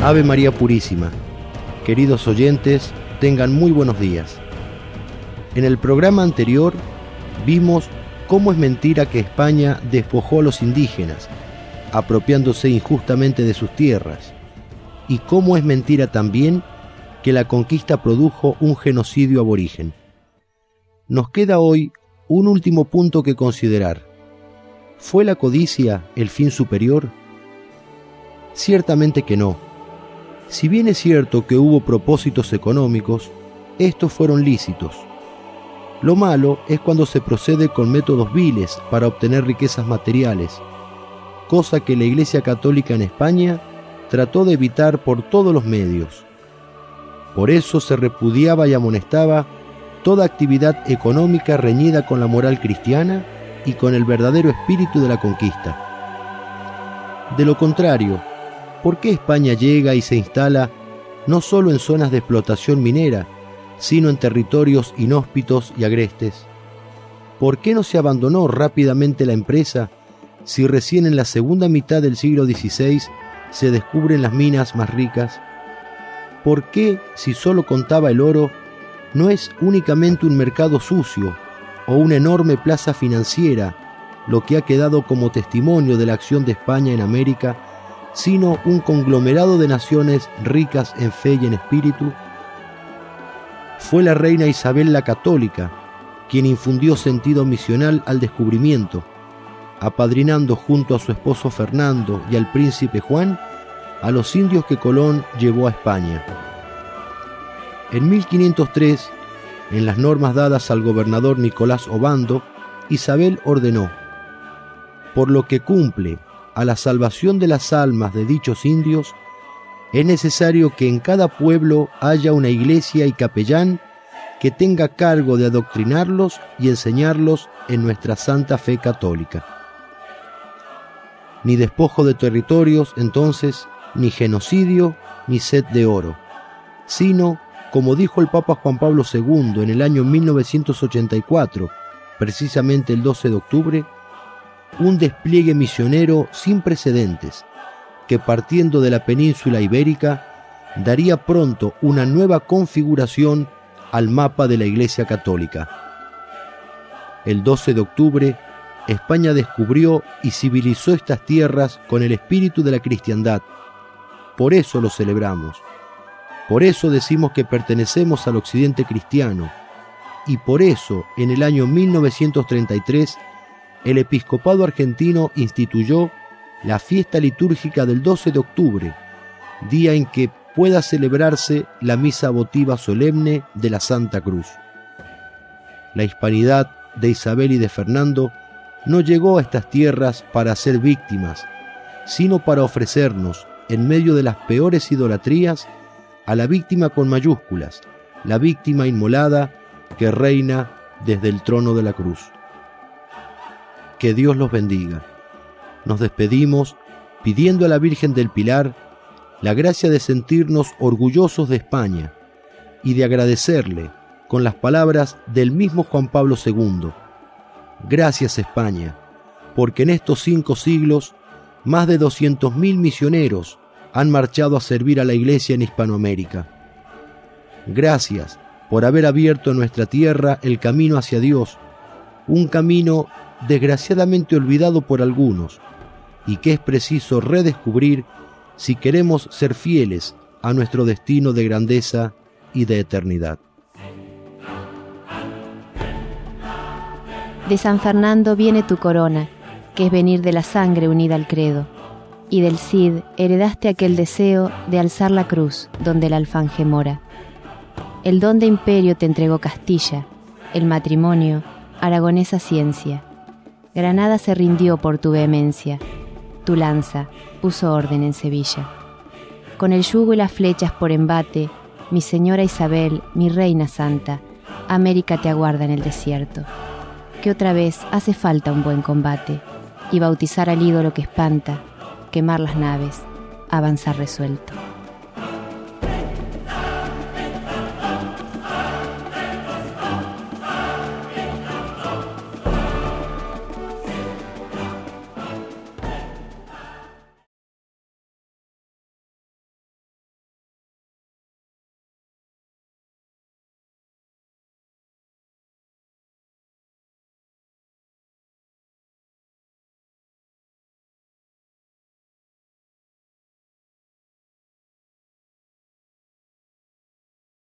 Ave María Purísima. Queridos oyentes, tengan muy buenos días. En el programa anterior vimos cómo es mentira que España despojó a los indígenas, apropiándose injustamente de sus tierras, y cómo es mentira también que la conquista produjo un genocidio aborigen. Nos queda hoy un último punto que considerar. ¿Fue la codicia el fin superior? Ciertamente que no. Si bien es cierto que hubo propósitos económicos, estos fueron lícitos. Lo malo es cuando se procede con métodos viles para obtener riquezas materiales, cosa que la Iglesia Católica en España trató de evitar por todos los medios. Por eso se repudiaba y amonestaba toda actividad económica reñida con la moral cristiana y con el verdadero espíritu de la conquista. De lo contrario, ¿por qué España llega y se instala no solo en zonas de explotación minera, sino en territorios inhóspitos y agrestes? ¿Por qué no se abandonó rápidamente la empresa si recién en la segunda mitad del siglo XVI se descubren las minas más ricas? ¿Por qué, si solo contaba el oro, no es únicamente un mercado sucio o una enorme plaza financiera lo que ha quedado como testimonio de la acción de España en América, sino un conglomerado de naciones ricas en fe y en espíritu? Fue la reina Isabel la Católica quien infundió sentido misional al descubrimiento, apadrinando junto a su esposo Fernando y al príncipe Juan a los indios que Colón llevó a España. En 1503, en las normas dadas al gobernador Nicolás Obando, Isabel ordenó: por lo que cumple a la salvación de las almas de dichos indios, es necesario que en cada pueblo haya una iglesia y capellán que tenga cargo de adoctrinarlos y enseñarlos en nuestra santa fe católica. Ni despojo de territorios, entonces, ni genocidio, ni sed de oro, sino, como dijo el Papa Juan Pablo II en el año 1984, precisamente el 12 de octubre, un despliegue misionero sin precedentes, que partiendo de la península ibérica, daría pronto una nueva configuración al mapa de la Iglesia Católica. El 12 de octubre, España descubrió y civilizó estas tierras con el espíritu de la cristiandad. Por eso lo celebramos. Por eso decimos que pertenecemos al occidente cristiano. Y por eso, en el año 1933, el episcopado argentino instituyó la fiesta litúrgica del 12 de octubre, día en que pueda celebrarse la misa votiva solemne de la Santa Cruz. La hispanidad de Isabel y de Fernando no llegó a estas tierras para ser víctimas, sino para ofrecernos, en medio de las peores idolatrías, a la víctima con mayúsculas, la víctima inmolada que reina desde el trono de la cruz. Que Dios los bendiga. Nos despedimos pidiendo a la Virgen del Pilar la gracia de sentirnos orgullosos de España y de agradecerle con las palabras del mismo Juan Pablo II. Gracias, España, porque en estos 5 siglos más de 200.000 misioneros han marchado a servir a la Iglesia en Hispanoamérica. Gracias por haber abierto en nuestra tierra el camino hacia Dios, un camino desgraciadamente olvidado por algunos, y que es preciso redescubrir si queremos ser fieles a nuestro destino de grandeza y de eternidad. De San Fernando viene tu corona, que es venir de la sangre unida al credo, y del Cid heredaste aquel deseo de alzar la cruz donde el alfanje mora. El don de imperio te entregó Castilla, el matrimonio, aragonesa ciencia. Granada se rindió por tu vehemencia, tu lanza puso orden en Sevilla. Con el yugo y las flechas por embate, mi señora Isabel, mi reina santa, América te aguarda en el desierto. Que otra vez hace falta un buen combate, y bautizar al ídolo que espanta, quemar las naves, avanzar resuelto.